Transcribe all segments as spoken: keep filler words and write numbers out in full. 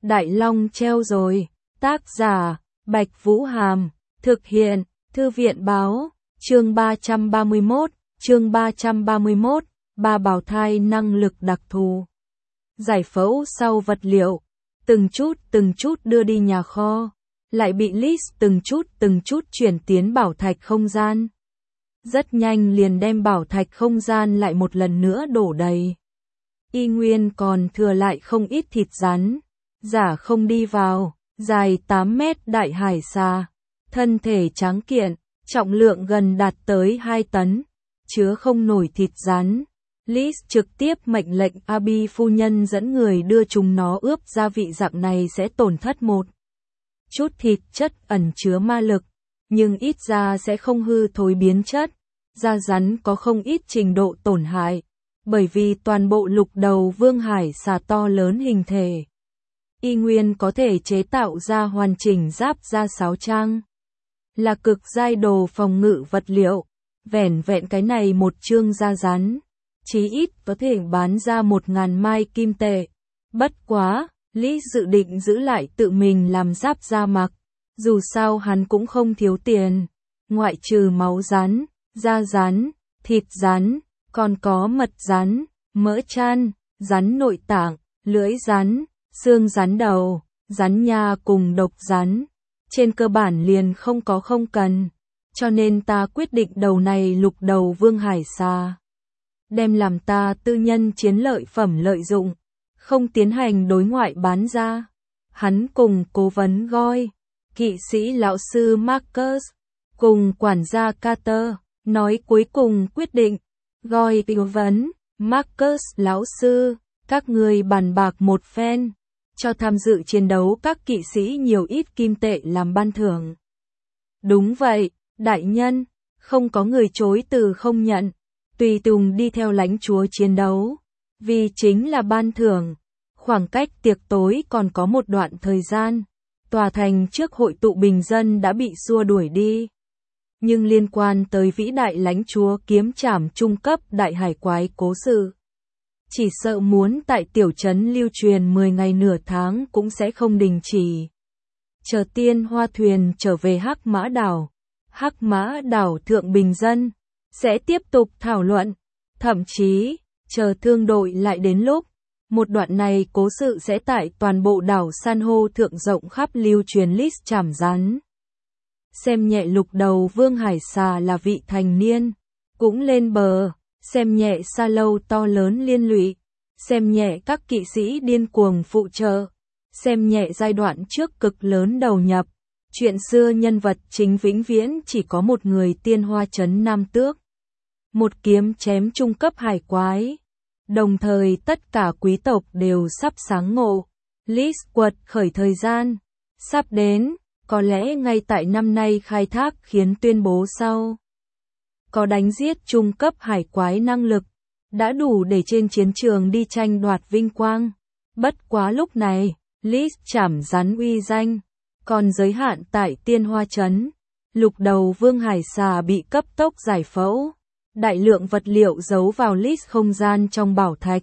Đại Long treo rồi. Tác giả, Bạch Vũ Hàm. Thực hiện, Thư viện Báo. Chương ba trăm ba mươi mốt, chương ba trăm ba mươi mốt, ba bào thai năng lực đặc thù. Giải phẫu sau vật liệu, từng chút từng chút đưa đi nhà kho, lại bị Liz từng chút từng chút chuyển tiến bảo thạch không gian. Rất nhanh liền đem bảo thạch không gian lại một lần nữa đổ đầy. Y nguyên còn thừa lại không ít thịt rắn, giả không đi vào, dài tám mét đại hải xà, thân thể tráng kiện, trọng lượng gần đạt tới hai tấn, chứa không nổi thịt rắn. Liz trực tiếp mệnh lệnh Abby phu nhân dẫn người đưa chúng nó ướp gia vị, dạng này sẽ tổn thất một chút thịt chất ẩn chứa ma lực, nhưng ít ra sẽ không hư thối biến chất. Da rắn có không ít trình độ tổn hại, bởi vì toàn bộ lục đầu vương hải xà to lớn hình thể. Y nguyên có thể chế tạo ra hoàn chỉnh giáp da sáo trang, là cực giai đồ phòng ngự vật liệu. Vẻn vẹn cái này một chương da rắn, chí ít có thể bán ra một ngàn mai kim tệ. Bất quá, Lý dự định giữ lại tự mình làm giáp da mặc, dù sao hắn cũng không thiếu tiền. Ngoại trừ máu rắn, da rắn, thịt rắn, còn có mật rắn, mỡ chan, rắn nội tạng, lưỡi rắn, xương rắn đầu, rắn nha cùng độc rắn. Trên cơ bản liền không có không cần, cho nên ta quyết định đầu này lục đầu vương hải xà đem làm ta tư nhân chiến lợi phẩm lợi dụng, không tiến hành đối ngoại bán ra. Hắn cùng cố vấn Goi, kỵ sĩ lão sư Marcus, cùng quản gia Carter, nói cuối cùng quyết định. Goi cố vấn, Marcus lão sư, các người bàn bạc một phen, cho tham dự chiến đấu các kỵ sĩ nhiều ít kim tệ làm ban thưởng. Đúng vậy, đại nhân, không có người chối từ không nhận, tùy tùng đi theo lãnh chúa chiến đấu, vì chính là ban thưởng. Khoảng cách tiệc tối còn có một đoạn thời gian, tòa thành trước hội tụ bình dân đã bị xua đuổi đi. Nhưng liên quan tới vĩ đại lãnh chúa kiếm trảm trung cấp đại hải quái cố sự, chỉ sợ muốn tại tiểu trấn lưu truyền mười ngày nửa tháng cũng sẽ không đình chỉ. Chờ tiên hoa thuyền trở về Hắc Mã Đảo, Hắc Mã Đảo thượng bình dân sẽ tiếp tục thảo luận, thậm chí chờ thương đội lại đến lúc, một đoạn này cố sự sẽ tại toàn bộ đảo san hô thượng rộng khắp lưu truyền list chảm rắn. Xem nhẹ lục đầu vương hải xà là vị thành niên, cũng lên bờ, xem nhẹ sa lâu to lớn liên lụy, xem nhẹ các kỵ sĩ điên cuồng phụ trợ, xem nhẹ giai đoạn trước cực lớn đầu nhập. Chuyện xưa nhân vật chính vĩnh viễn chỉ có một người, tiên hoa trấn Nam Tước. Một kiếm chém trung cấp hải quái. Đồng thời tất cả quý tộc đều sắp sáng ngộ. Liz quật khởi thời gian sắp đến, có lẽ ngay tại năm nay khai thác khiến tuyên bố sau có đánh giết trung cấp hải quái năng lực, đã đủ để trên chiến trường đi tranh đoạt vinh quang. Bất quá lúc này, Liz chảm rắn uy danh còn giới hạn tại tiên hoa trấn. Lục đầu vương hải xà bị cấp tốc giải phẫu, đại lượng vật liệu giấu vào Liz không gian trong bảo thạch.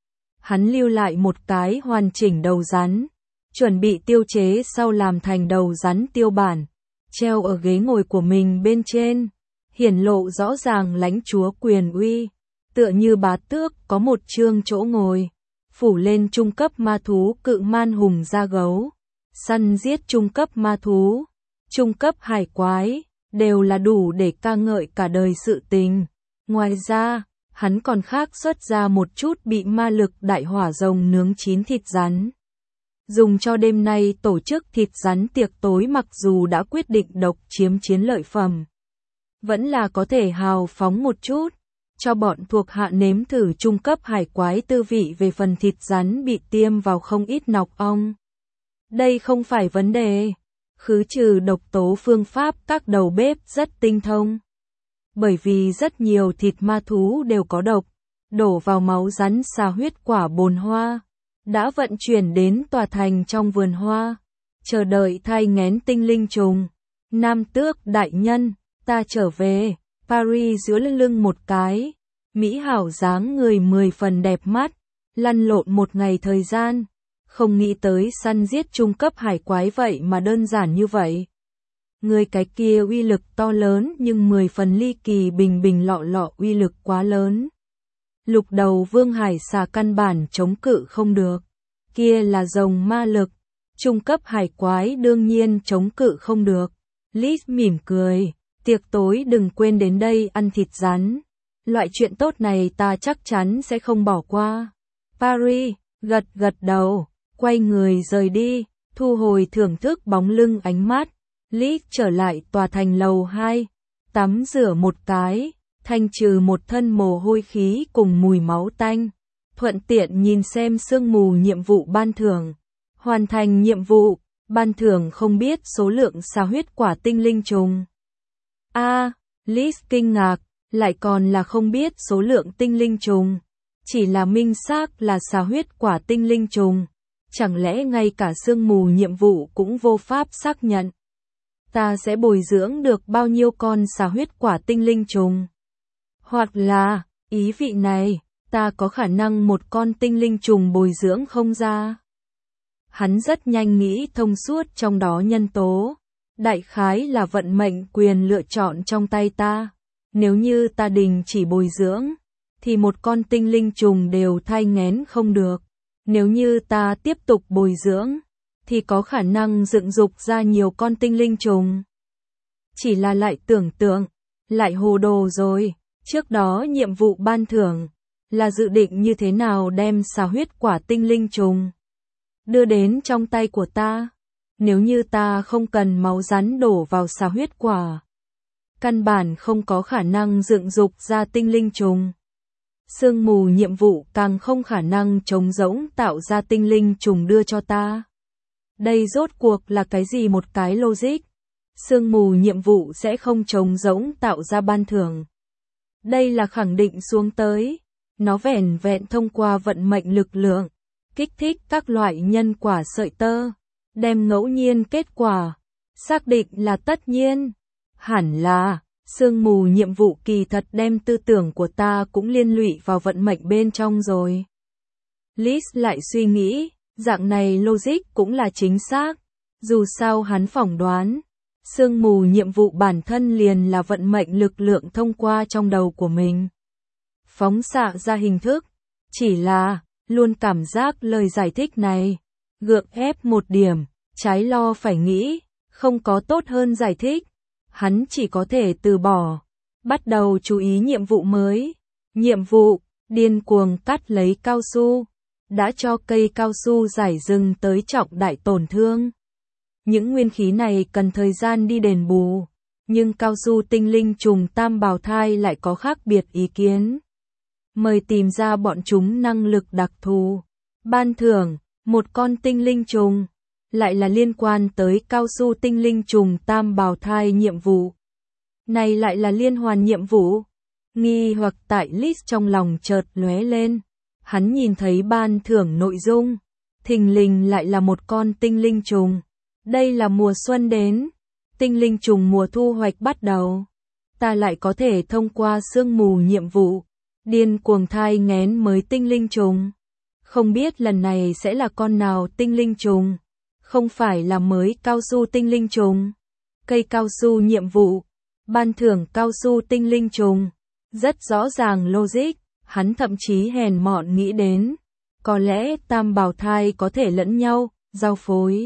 Hắn lưu lại một cái hoàn chỉnh đầu rắn, chuẩn bị tiêu chế sau làm thành đầu rắn tiêu bản, treo ở ghế ngồi của mình bên trên, hiển lộ rõ ràng lãnh chúa quyền uy, tựa như bá tước có một chương chỗ ngồi, phủ lên trung cấp ma thú cự man hùng da gấu, săn giết trung cấp ma thú, trung cấp hải quái, đều là đủ để ca ngợi cả đời sự tình. Ngoài ra, hắn còn khác xuất ra một chút bị ma lực đại hỏa rồng nướng chín thịt rắn, dùng cho đêm nay tổ chức thịt rắn tiệc tối. Mặc dù đã quyết định độc chiếm chiến lợi phẩm, vẫn là có thể hào phóng một chút, cho bọn thuộc hạ nếm thử trung cấp hải quái tư vị. Về phần thịt rắn bị tiêm vào không ít nọc ong, đây không phải vấn đề, khứ trừ độc tố phương pháp các đầu bếp rất tinh thông. Bởi vì rất nhiều thịt ma thú đều có độc, đổ vào máu rắn xà huyết quả bồn hoa, đã vận chuyển đến tòa thành trong vườn hoa, chờ đợi thai nghén tinh linh trùng. Nam Tước đại nhân, ta trở về. Paris giữa lưng một cái, mỹ hảo dáng người mười phần đẹp mắt, lăn lộn một ngày thời gian, Không nghĩ tới săn giết trung cấp hải quái vậy mà đơn giản như vậy. Người cái kia uy lực to lớn nhưng mười phần ly kỳ bình bình lọ lọ uy lực quá lớn. Lục đầu vương hải xà căn bản chống cự không được. Kia là rồng ma lực. Trung cấp hải quái đương nhiên chống cự không được. Liz mỉm cười. Tiệc tối đừng quên đến đây ăn thịt rắn. Loại chuyện tốt này ta chắc chắn sẽ không bỏ qua. Paris, gật gật đầu, quay người rời đi, thu hồi thưởng thức bóng lưng ánh mắt. Liz trở lại tòa thành lầu hai, tắm rửa một cái, thanh trừ một thân mồ hôi khí cùng mùi máu tanh. Thuận tiện nhìn xem sương mù nhiệm vụ ban thưởng. Hoàn thành nhiệm vụ, ban thưởng không biết số lượng xà huyết quả tinh linh trùng. A, à, Liz kinh ngạc, lại còn là không biết số lượng tinh linh trùng. Chỉ là minh xác là xà huyết quả tinh linh trùng. Chẳng lẽ ngay cả sương mù nhiệm vụ cũng vô pháp xác nhận. Ta sẽ bồi dưỡng được bao nhiêu con xà huyết quả tinh linh trùng? Hoặc là, ý vị này, ta có khả năng một con tinh linh trùng bồi dưỡng không ra? Hắn rất nhanh nghĩ thông suốt trong đó nhân tố. Đại khái là vận mệnh quyền lựa chọn trong tay ta. Nếu như ta đình chỉ bồi dưỡng, thì một con tinh linh trùng đều thai nghén không được. Nếu như ta tiếp tục bồi dưỡng, thì có khả năng dựng dục ra nhiều con tinh linh trùng. Chỉ là lại tưởng tượng, lại hồ đồ rồi. Trước đó nhiệm vụ ban thưởng là dự định như thế nào đem xà huyết quả tinh linh trùng đưa đến trong tay của ta. Nếu như ta không cần máu rắn đổ vào xà huyết quả, căn bản không có khả năng dựng dục ra tinh linh trùng. Sương mù nhiệm vụ càng không khả năng trống rỗng tạo ra tinh linh trùng đưa cho ta. Đây rốt cuộc là cái gì một cái logic? Sương mù nhiệm vụ sẽ không trống rỗng tạo ra ban thưởng. Đây là khẳng định xuống tới. Nó vẻn vẹn thông qua vận mệnh lực lượng, kích thích các loại nhân quả sợi tơ, đem ngẫu nhiên kết quả, xác định là tất nhiên. Hẳn là, sương mù nhiệm vụ kỳ thật đem tư tưởng của ta cũng liên lụy vào vận mệnh bên trong rồi. Liz lại suy nghĩ, dạng này logic cũng là chính xác. Dù sao hắn phỏng đoán, sương mù nhiệm vụ bản thân liền là vận mệnh lực lượng thông qua trong đầu của mình. Phóng xạ ra hình thức, chỉ là, luôn cảm giác lời giải thích này, gượng ép một điểm, trái lo phải nghĩ, không có tốt hơn giải thích. Hắn chỉ có thể từ bỏ, bắt đầu chú ý nhiệm vụ mới. Nhiệm vụ, điên cuồng cắt lấy cao su, đã cho cây cao su giải rừng tới trọng đại tổn thương. Những nguyên khí này cần thời gian đi đền bù, nhưng cao su tinh linh trùng tam bào thai lại có khác biệt ý kiến. Mời tìm ra bọn chúng năng lực đặc thù. Ban thưởng, một con tinh linh trùng, lại là liên quan tới cao su tinh linh trùng tam bào thai nhiệm vụ. Này lại là liên hoàn nhiệm vụ. Nghi hoặc tại Liz trong lòng chợt lóe lên. Hắn nhìn thấy ban thưởng nội dung, thình lình lại là một con tinh linh trùng. Đây là mùa xuân đến, tinh linh trùng mùa thu hoạch bắt đầu. Ta lại có thể thông qua sương mù nhiệm vụ, điên cuồng thai nghén mới tinh linh trùng. Không biết lần này sẽ là con nào tinh linh trùng, không phải là mới cao su tinh linh trùng. Cây cao su nhiệm vụ, ban thưởng cao su tinh linh trùng, rất rõ ràng logic. Hắn thậm chí hèn mọn nghĩ đến, có lẽ tam bào thai có thể lẫn nhau, giao phối,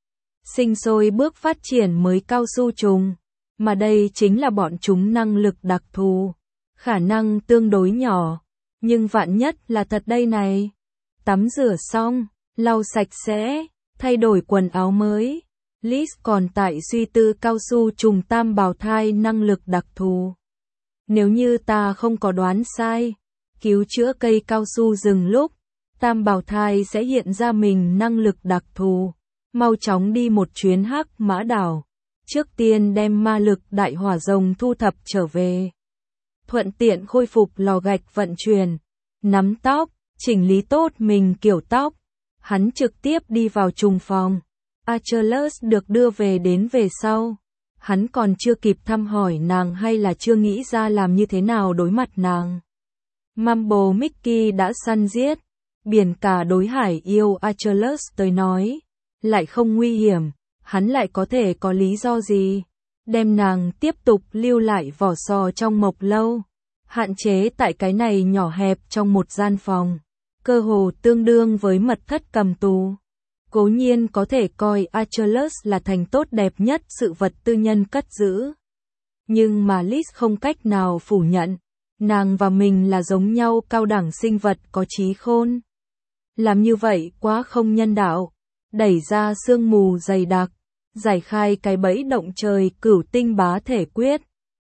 sinh sôi bước phát triển mới cao su trùng, mà đây chính là bọn chúng năng lực đặc thù, khả năng tương đối nhỏ, nhưng vạn nhất là thật đây này. Tắm rửa xong, lau sạch sẽ, thay đổi quần áo mới, Liz còn tại suy tư cao su trùng tam bào thai năng lực đặc thù. Nếu như ta không có đoán sai, cứu chữa cây cao su rừng lúc, tam bào thai sẽ hiện ra mình năng lực đặc thù. Mau chóng đi một chuyến hắc mã đảo, trước tiên đem ma lực đại hỏa rồng thu thập trở về. Thuận tiện khôi phục lò gạch vận chuyển, nắm tóc, chỉnh lý tốt mình kiểu tóc. Hắn trực tiếp đi vào trùng phòng. Achilles được đưa về đến về sau. Hắn còn chưa kịp thăm hỏi nàng hay là chưa nghĩ ra làm như thế nào đối mặt nàng. Mambo Mickey đã săn giết, Biển cả đối hải yêu Achilles tới nói, lại không nguy hiểm, hắn lại có thể có lý do gì đem nàng tiếp tục lưu lại vỏ sò trong mộc lâu, hạn chế tại cái này nhỏ hẹp trong một gian phòng, cơ hồ tương đương với mật thất cầm tù. Cố nhiên có thể coi Achilles là thành tốt đẹp nhất sự vật tư nhân cất giữ. Nhưng mà Liz không cách nào phủ nhận, nàng và mình là giống nhau cao đẳng sinh vật có trí khôn. Làm như vậy quá không nhân đạo, đẩy ra sương mù dày đặc, giải khai cái bẫy động trời cửu tinh bá thể quyết,